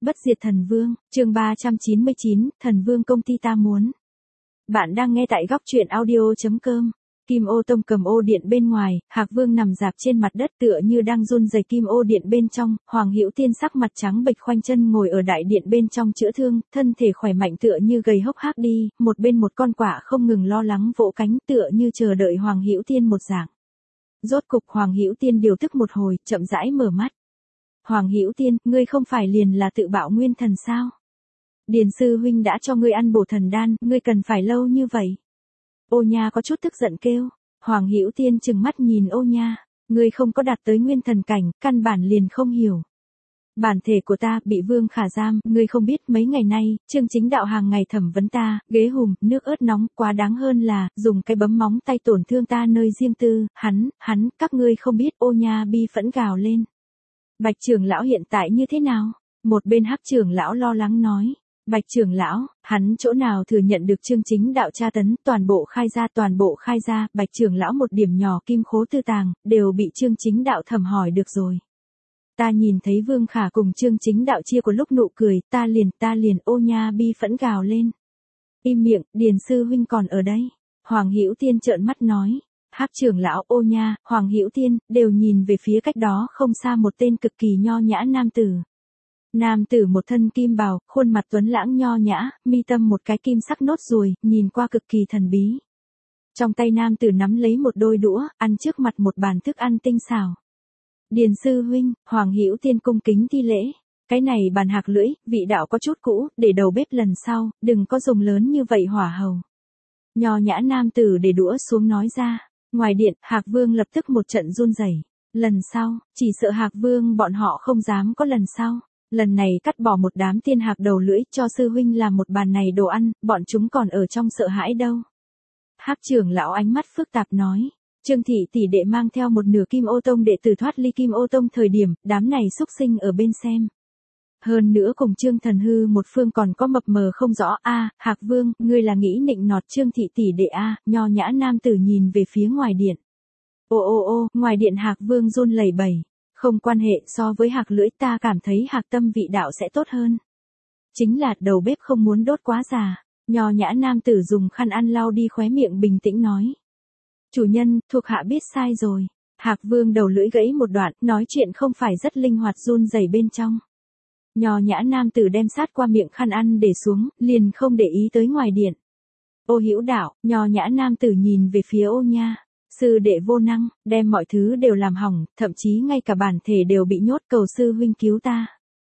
Bất diệt thần vương, chương 399, thần vương công ty ta muốn. Bạn đang nghe tại góc truyện audio.com. Kim ô tông cầm ô điện bên ngoài, Hạc Vương nằm dạp trên mặt đất tựa như đang run rẩy. Kim ô điện bên trong, Hoàng Hữu Tiên sắc mặt trắng bệch khoanh chân ngồi ở đại điện bên trong chữa thương, thân thể khỏe mạnh tựa như gầy hốc hác đi, một bên một con quạ không ngừng lo lắng vỗ cánh tựa như chờ đợi Hoàng Hữu Tiên một dạng. Rốt cục Hoàng Hữu Tiên điều tức một hồi, chậm rãi mở mắt. Hoàng Hữu Tiên, ngươi không phải liền là tự bạo nguyên thần sao? Điền sư huynh đã cho ngươi ăn bổ thần đan, ngươi cần phải lâu như vậy? Ô Nha có chút tức giận kêu. Hoàng Hữu Tiên trừng mắt nhìn Ô Nha, ngươi không có đạt tới nguyên thần cảnh, căn bản liền không hiểu. Bản thể của ta bị Vương Khả giam, ngươi không biết mấy ngày nay, Chương Chính Đạo hàng ngày thẩm vấn ta, ghế hùm, nước ớt nóng, quá đáng hơn là, dùng cái bấm móng tay tổn thương ta nơi riêng tư, hắn, các ngươi không biết. Ô Nha bi phẫn gào lên. Bạch trưởng lão hiện tại như thế nào? Một bên Hắc trưởng lão lo lắng nói. Bạch trưởng lão, hắn chỗ nào thừa nhận được Chương Chính Đạo tra tấn, toàn bộ khai ra, Bạch trưởng lão một điểm nhỏ kim khố tư tàng, đều bị Chương Chính Đạo thẩm hỏi được rồi. Ta nhìn thấy Vương Khả cùng Chương Chính Đạo chia của lúc nụ cười, ta liền. Ô Nha bi phẫn gào lên. Im miệng, Điền sư huynh còn ở đây. Hoàng Hữu Tiên trợn mắt nói. Hắc trưởng lão, Ô Nha, Hoàng Hữu Tiên, đều nhìn về phía cách đó không xa một tên cực kỳ nho nhã nam tử. Nam tử một thân kim bào, khuôn mặt tuấn lãng nho nhã, mi tâm một cái kim sắc nốt ruồi, nhìn qua cực kỳ thần bí. Trong tay nam tử nắm lấy một đôi đũa, ăn trước mặt một bàn thức ăn tinh xảo. Điền sư huynh, Hoàng Hữu Tiên cung kính thi lễ. Cái này bàn hạc lưỡi, vị đạo có chút cũ, để đầu bếp lần sau, đừng có dùng lớn như vậy hỏa hầu. Nho nhã nam tử để đũa xuống nói ra. Ngoài điện, Hạc Vương lập tức một trận run rẩy. Lần sau, chỉ sợ Hạc Vương bọn họ không dám có lần sau. Lần này cắt bỏ một đám tiên hạc đầu lưỡi cho sư huynh làm một bàn này đồ ăn, bọn chúng còn ở trong sợ hãi đâu. Hắc trưởng lão ánh mắt phức tạp nói. Trương thị tỷ đệ mang theo một nửa Kim Ô Tông đệ tử thoát ly Kim Ô Tông thời điểm, đám này xúc sinh ở bên xem. Hơn nữa cùng Trương Thần Hư một phương còn có mập mờ không rõ. Hạc Vương, ngươi là nghĩ nịnh nọt Trương thị tỷ đệ nho nhã nam tử nhìn về phía ngoài điện. Ô, ngoài điện Hạc Vương run lẩy bẩy. Không quan hệ, so với hạc lưỡi ta cảm thấy hạc tâm vị đạo sẽ tốt hơn. Chính là đầu bếp không muốn đốt quá già. Nho nhã nam tử dùng khăn ăn lau đi khóe miệng bình tĩnh nói. Chủ nhân, thuộc hạ biết sai rồi. Hạc Vương đầu lưỡi gãy một đoạn, nói chuyện không phải rất linh hoạt run rẩy bên trong. Nho nhã nam tử đem sát qua miệng khăn ăn để xuống, liền không để ý tới ngoài điện. Ô Hữu đạo, nho nhã nam tử nhìn về phía Ô Nha. Sư đệ vô năng, đem mọi thứ đều làm hỏng, thậm chí ngay cả bản thể đều bị nhốt, cầu sư huynh cứu ta.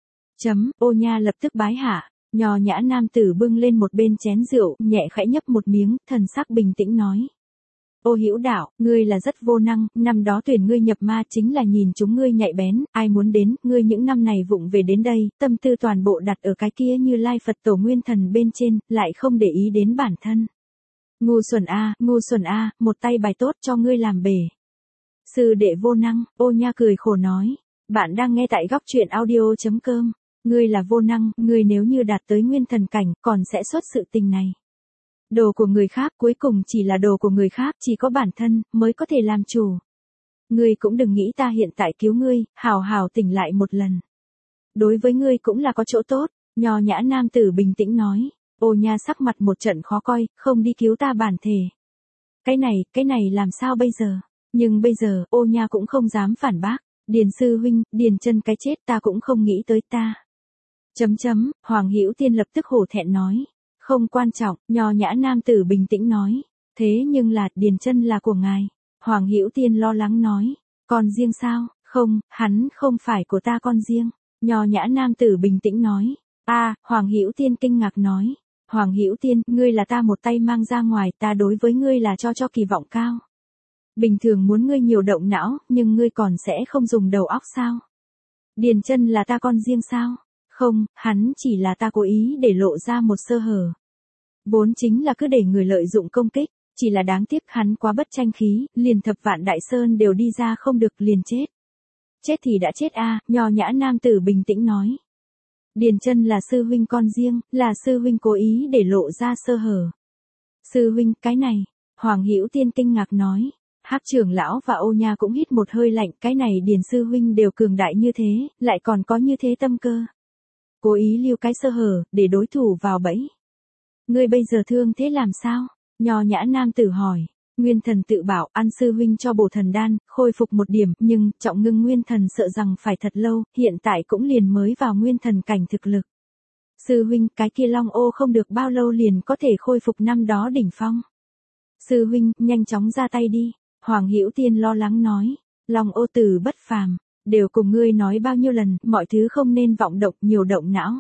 Ô Nha lập tức bái hạ, nho nhã nam tử bưng lên một bên chén rượu, nhẹ khẽ nhấp một miếng, thần sắc bình tĩnh nói. Ô Hữu đạo, ngươi là rất vô năng, năm đó tuyển ngươi nhập ma chính là nhìn chúng ngươi nhạy bén, ai muốn đến, ngươi những năm này vụng về đến đây, tâm tư toàn bộ đặt ở cái kia Như Lai Phật Tổ Nguyên Thần bên trên, lại không để ý đến bản thân. Ngu xuẩn một tay bài tốt cho ngươi làm bể. Sư đệ vô năng, Ô Nha cười khổ nói. Bạn đang nghe tại góc truyện audio.com. Ngươi là vô năng, ngươi nếu như đạt tới nguyên thần cảnh, còn sẽ xuất sự tình này. Đồ của người khác cuối cùng chỉ là đồ của người khác, chỉ có bản thân, mới có thể làm chủ. Ngươi cũng đừng nghĩ ta hiện tại cứu ngươi, hào tỉnh lại một lần. Đối với ngươi cũng là có chỗ tốt, nho nhã nam tử bình tĩnh nói. Ô Nha sắc mặt một trận khó coi, không đi cứu ta bản thể. Cái này làm sao bây giờ? Nhưng bây giờ, Ô Nha cũng không dám phản bác. Điền sư huynh, Điền chân cái chết ta cũng không nghĩ tới ta. Hoàng Hữu Tiên lập tức hổ thẹn nói. Không quan trọng, nho nhã nam tử bình tĩnh nói. Thế nhưng là, Điền chân là của ngài. Hoàng Hữu Tiên lo lắng nói. Con riêng sao? Không, hắn không phải của ta con riêng. Nho nhã nam tử bình tĩnh nói. Hoàng Hữu Tiên kinh ngạc nói. Hoàng Hữu Tiên, ngươi là ta một tay mang ra ngoài, ta đối với ngươi là cho kỳ vọng cao. Bình thường muốn ngươi nhiều động não, nhưng ngươi còn sẽ không dùng đầu óc sao? Điền chân là ta con riêng sao? Không, hắn chỉ là ta cố ý để lộ ra một sơ hở. Vốn chính là cứ để người lợi dụng công kích, chỉ là đáng tiếc hắn quá bất tranh khí, liền thập vạn đại sơn đều đi ra không được liền chết. Chết thì đã chết nho nhã nam tử bình tĩnh nói. Điền chân là sư huynh con riêng, là sư huynh cố ý để lộ ra sơ hở. Sư huynh, cái này, Hoàng Hữu Tiên kinh ngạc nói. Hắc trưởng lão và Ô Nha cũng hít một hơi lạnh, cái này Điền sư huynh đều cường đại như thế, lại còn có như thế tâm cơ. cố ý lưu cái sơ hở, để đối thủ vào bẫy. Ngươi bây giờ thương thế làm sao? Nho nhã nam tử hỏi. Nguyên thần tự bảo ăn sư huynh cho bổ thần đan, khôi phục một điểm, nhưng trọng ngưng nguyên thần sợ rằng phải thật lâu, hiện tại cũng liền mới vào nguyên thần cảnh thực lực. Sư huynh, cái kia long ô không được bao lâu liền có thể khôi phục năm đó đỉnh phong. Sư huynh, nhanh chóng ra tay đi. Hoàng Hữu Tiên lo lắng nói. Long ô từ bất phàm, đều cùng ngươi nói bao nhiêu lần, mọi thứ không nên vọng động, nhiều động não.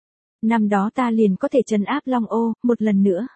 Năm đó ta liền có thể trấn áp long ô, một lần nữa.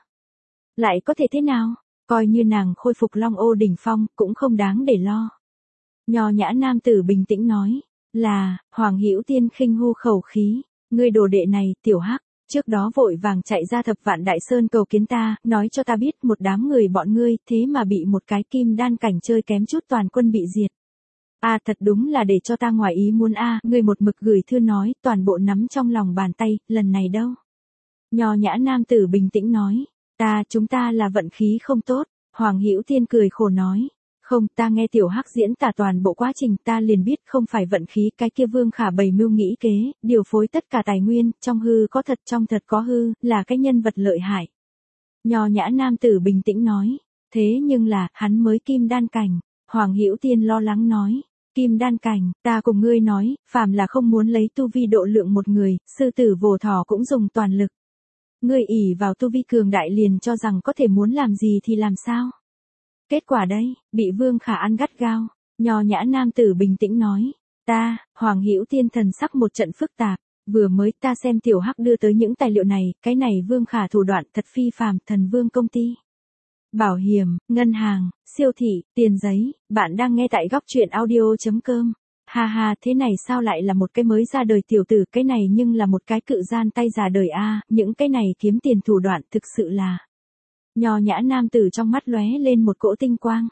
Lại có thể thế nào? Coi như nàng khôi phục long ô đỉnh phong, cũng không đáng để lo. Nho nhã nam tử bình tĩnh nói. Là, Hoàng Hữu Tiên khinh hu khẩu khí. Ngươi đồ đệ này, tiểu hắc, trước đó vội vàng chạy ra Thập Vạn Đại Sơn cầu kiến ta, nói cho ta biết một đám người bọn ngươi, thế mà bị một cái kim đan cảnh chơi kém chút toàn quân bị diệt. Thật đúng là để cho ta ngoài ý muốn ngươi một mực gửi thư nói, toàn bộ nắm trong lòng bàn tay, lần này đâu? Nho nhã nam tử bình tĩnh nói, chúng ta là vận khí không tốt. Hoàng Hữu Tiên cười khổ nói, không, ta nghe tiểu hắc diễn tả toàn bộ quá trình, ta liền biết không phải vận khí, cái kia Vương Khả bày mưu nghĩ kế, điều phối tất cả tài nguyên, trong hư có thật, trong thật có hư, là cái nhân vật lợi hại. Nho nhã nam tử bình tĩnh nói, thế nhưng là, hắn mới kim đan cảnh. Hoàng Hữu Tiên lo lắng nói, kim đan cảnh, ta cùng ngươi nói, phàm là không muốn lấy tu vi độ lượng một người, sư tử vồ thỏ cũng dùng toàn lực. Ngươi ỷ vào tu vi cường đại liền cho rằng có thể muốn làm gì thì làm sao? Kết quả đây, bị Vương Khả ăn gắt gao. Nho nhã nam tử bình tĩnh nói, Hoàng Hữu Tiên thần sắc một trận phức tạp, vừa mới ta xem tiểu hắc đưa tới những tài liệu này, cái này Vương Khả thủ đoạn thật phi phàm, Thần Vương công ty. Bảo hiểm, ngân hàng, siêu thị, tiền giấy, bạn đang nghe tại góc truyện audio.com. Ha ha, thế này sao lại là một cái mới ra đời tiểu tử, cái này nhưng là một cái cự gian tay già đời những cái này kiếm tiền thủ đoạn thực sự là. Nho nhã nam tử trong mắt lóe lên một cỗ tinh quang.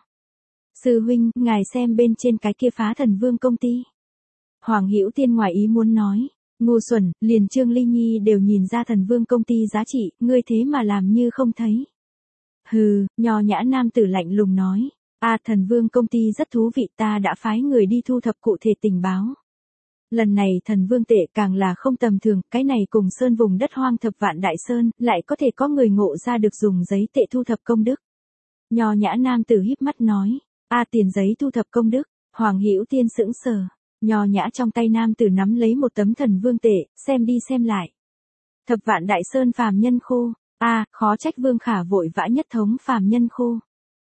Sư huynh, ngài xem bên trên cái kia phá Thần Vương công ty. Hoàng Hữu Tiên ngoài ý muốn nói, ngu xuẩn, liền Trương Ly Nhi đều nhìn ra Thần Vương công ty giá trị, ngươi thế mà làm như không thấy. Hừ, nho nhã nam tử lạnh lùng nói, Thần Vương công ty rất thú vị, ta đã phái người đi thu thập cụ thể tình báo. Lần này Thần Vương tệ càng là không tầm thường, cái này cùng sơn vùng đất hoang Thập Vạn Đại Sơn, lại có thể có người ngộ ra được dùng giấy tệ thu thập công đức. Nho nhã nam tử híp mắt nói, tiền giấy thu thập công đức. Hoàng Hữu Tiên sững sờ, nho nhã trong tay nam tử nắm lấy một tấm Thần Vương tệ, xem đi xem lại. Thập Vạn Đại Sơn phàm nhân khu, khó trách Vương Khả vội vã nhất thống phàm nhân khu.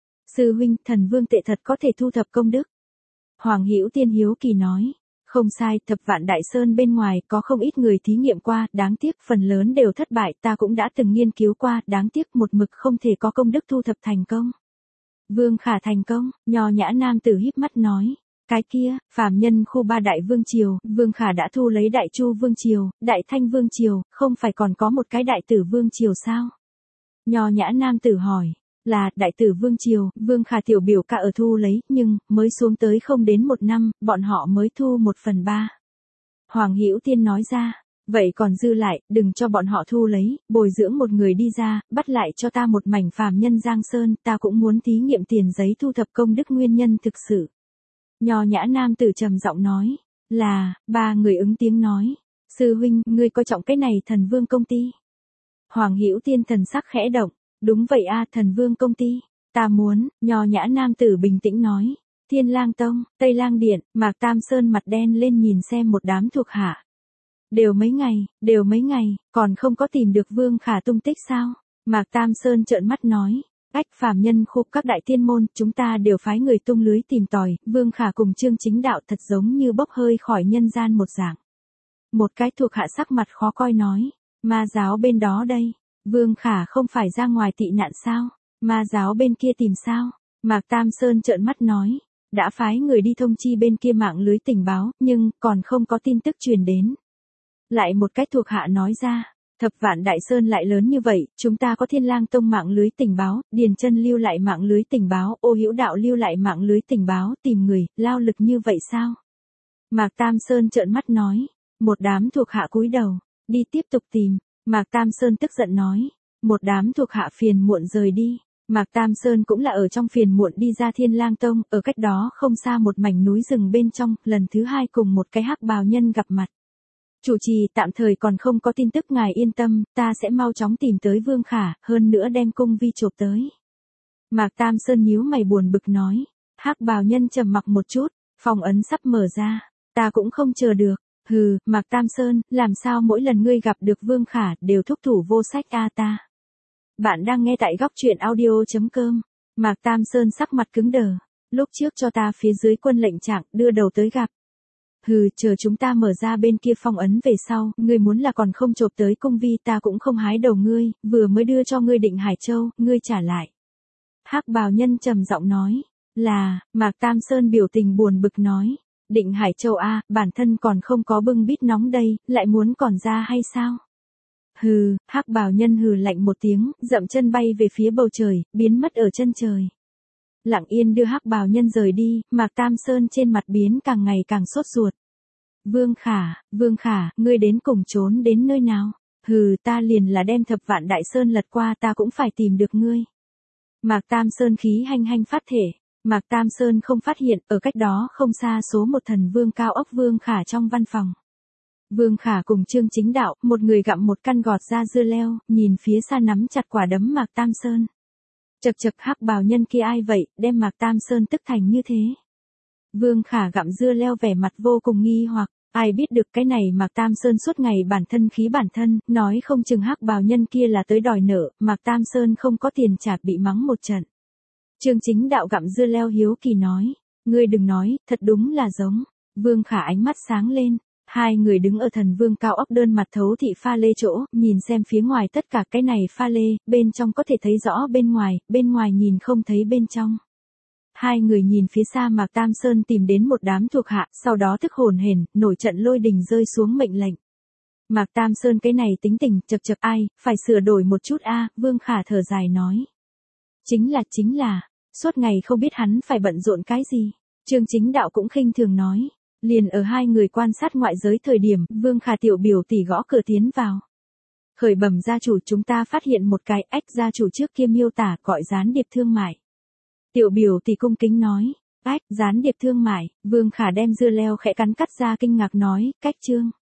Sư huynh, Thần Vương tệ thật có thể thu thập công đức. Hoàng Hữu Tiên hiếu kỳ nói, không sai, Thập Vạn Đại Sơn bên ngoài có không ít người thí nghiệm qua, đáng tiếc phần lớn đều thất bại, ta cũng đã từng nghiên cứu qua, đáng tiếc một mực không thể có công đức thu thập thành công. Vương Khả thành công, nho nhã nam tử híp mắt nói, cái kia, phàm nhân khu 3 đại vương triều, Vương Khả đã thu lấy Đại Chu vương triều, Đại Thanh vương triều, không phải còn có một cái Đại Tử vương triều sao? Nho nhã nam tử hỏi, là Đại Tử vương triều, Vương Khả tiểu biểu ca ở thu lấy, nhưng mới xuống tới không đến 1 năm, bọn họ mới thu 1/3. Hoàng Hữu Tiên nói ra, vậy còn dư lại, đừng cho bọn họ thu lấy, bồi dưỡng một người đi ra, bắt lại cho ta một mảnh phàm nhân Giang Sơn, ta cũng muốn thí nghiệm tiền giấy thu thập công đức nguyên nhân thực sự. Nho nhã nam tử trầm giọng nói, là, 3 người ứng tiếng nói, sư huynh, ngươi coi trọng cái này Thần Vương công ty. Hoàng Hữu Tiên thần sắc khẽ động, đúng vậy Thần Vương công ty, ta muốn, nho nhã nam tử bình tĩnh nói, Thiên Lang Tông, Tây Lang Điện, Mạc Tam Sơn mặt đen lên nhìn xem một đám thuộc hạ. Đều mấy ngày, còn không có tìm được Vương Khả tung tích sao? Mạc Tam Sơn trợn mắt nói, phàm nhân khu các đại thiên môn, chúng ta đều phái người tung lưới tìm tòi, Vương Khả cùng Trương Chính Đạo thật giống như bốc hơi khỏi nhân gian một dạng. Một cái thuộc hạ sắc mặt khó coi nói, ma giáo bên đó đây, Vương Khả không phải ra ngoài tị nạn sao? Ma giáo bên kia tìm sao? Mạc Tam Sơn trợn mắt nói, đã phái người đi thông chi bên kia mạng lưới tình báo, nhưng còn không có tin tức truyền đến. Lại một cách thuộc hạ nói ra, Thập Vạn Đại Sơn lại lớn như vậy, chúng ta có Thiên Lang Tông mạng lưới tình báo, Điền Chân lưu lại mạng lưới tình báo, Ô Hữu Đạo lưu lại mạng lưới tình báo, tìm người, lao lực như vậy sao? Mạc Tam Sơn trợn mắt nói, một đám thuộc hạ cúi đầu, đi tiếp tục tìm. Mạc Tam Sơn tức giận nói, một đám thuộc hạ phiền muộn rời đi. Mạc Tam Sơn cũng là ở trong phiền muộn đi ra Thiên Lang Tông, ở cách đó không xa một mảnh núi rừng bên trong, lần thứ 2 cùng một cái hắc bào nhân gặp mặt. Chủ trì tạm thời còn không có tin tức ngài yên tâm, ta sẽ mau chóng tìm tới Vương Khả, hơn nữa đem cung vi chộp tới. Mạc Tam Sơn nhíu mày buồn bực nói. Hắc bào nhân trầm mặc một chút, phong ấn sắp mở ra, ta cũng không chờ được. Hừ, Mạc Tam Sơn, làm sao mỗi lần ngươi gặp được Vương Khả đều thúc thủ vô sách a ta. Bạn đang nghe tại góc truyện audio.com. Mạc Tam Sơn sắc mặt cứng đờ. Lúc trước cho ta phía dưới quân lệnh trạng đưa đầu tới gặp. Hừ, chờ chúng ta mở ra bên kia phong ấn về sau, ngươi muốn là còn không chộp tới cung vi ta cũng không hái đầu ngươi, vừa mới đưa cho ngươi Định Hải Châu, ngươi trả lại. Hắc bào nhân trầm giọng nói, là, Mạc Tam Sơn biểu tình buồn bực nói, Định Hải Châu a, bản thân còn không có bưng bít nóng đây, lại muốn còn ra hay sao? Hừ, Hắc bào nhân hừ lạnh một tiếng, dậm chân bay về phía bầu trời, biến mất ở chân trời. Lặng yên đưa Hắc bào nhân rời đi, Mạc Tam Sơn trên mặt biến càng ngày càng sốt ruột. Vương Khả, ngươi đến cùng trốn đến nơi nào? Hừ, ta liền là đem Thập Vạn Đại Sơn lật qua ta cũng phải tìm được ngươi. Mạc Tam Sơn khí hanh hanh phát thể. Mạc Tam Sơn không phát hiện, ở cách đó không xa số một thần vương cao ốc Vương Khả trong văn phòng. Vương Khả cùng Trương Chính Đạo, một người gặm một căn gọt ra dưa leo, nhìn phía xa nắm chặt quả đấm Mạc Tam Sơn. Chậc chậc, Hắc bào nhân kia ai vậy, đem Mạc Tam Sơn tức thành như thế. Vương Khả gặm dưa leo vẻ mặt vô cùng nghi hoặc, ai biết được cái này Mạc Tam Sơn suốt ngày bản thân khí bản thân, nói không chừng Hắc bào nhân kia là tới đòi nợ, Mạc Tam Sơn không có tiền trả bị mắng một trận. Trương Chính Đạo gặm dưa leo hiếu kỳ nói, ngươi đừng nói, thật đúng là giống. Vương Khả ánh mắt sáng lên, hai người đứng ở thần vương cao ốc đơn mặt thấu thị pha lê chỗ, nhìn xem phía ngoài tất cả cái này pha lê, bên trong có thể thấy rõ bên ngoài nhìn không thấy bên trong. Hai người nhìn phía xa Mạc Tam Sơn tìm đến một đám thuộc hạ, sau đó tức hồn hển, nổi trận lôi đình rơi xuống mệnh lệnh. Mạc Tam Sơn cái này tính tình, chậc chậc ai, phải sửa đổi một chút a, Vương Khả thở dài nói. Chính là, suốt ngày không biết hắn phải bận rộn cái gì. Trương Chính Đạo cũng khinh thường nói. Liền ở hai người quan sát ngoại giới thời điểm, Vương Khả tiểu biểu tỷ gõ cửa tiến vào. Khởi bẩm gia chủ, chúng ta phát hiện một cái ách gia chủ trước kia miêu tả gọi gián điệp thương mại. Tiểu biểu tỷ cung kính nói, ách, gián điệp thương mại, Vương Khả đem dưa leo khẽ cắn cắt ra kinh ngạc nói, cách chương.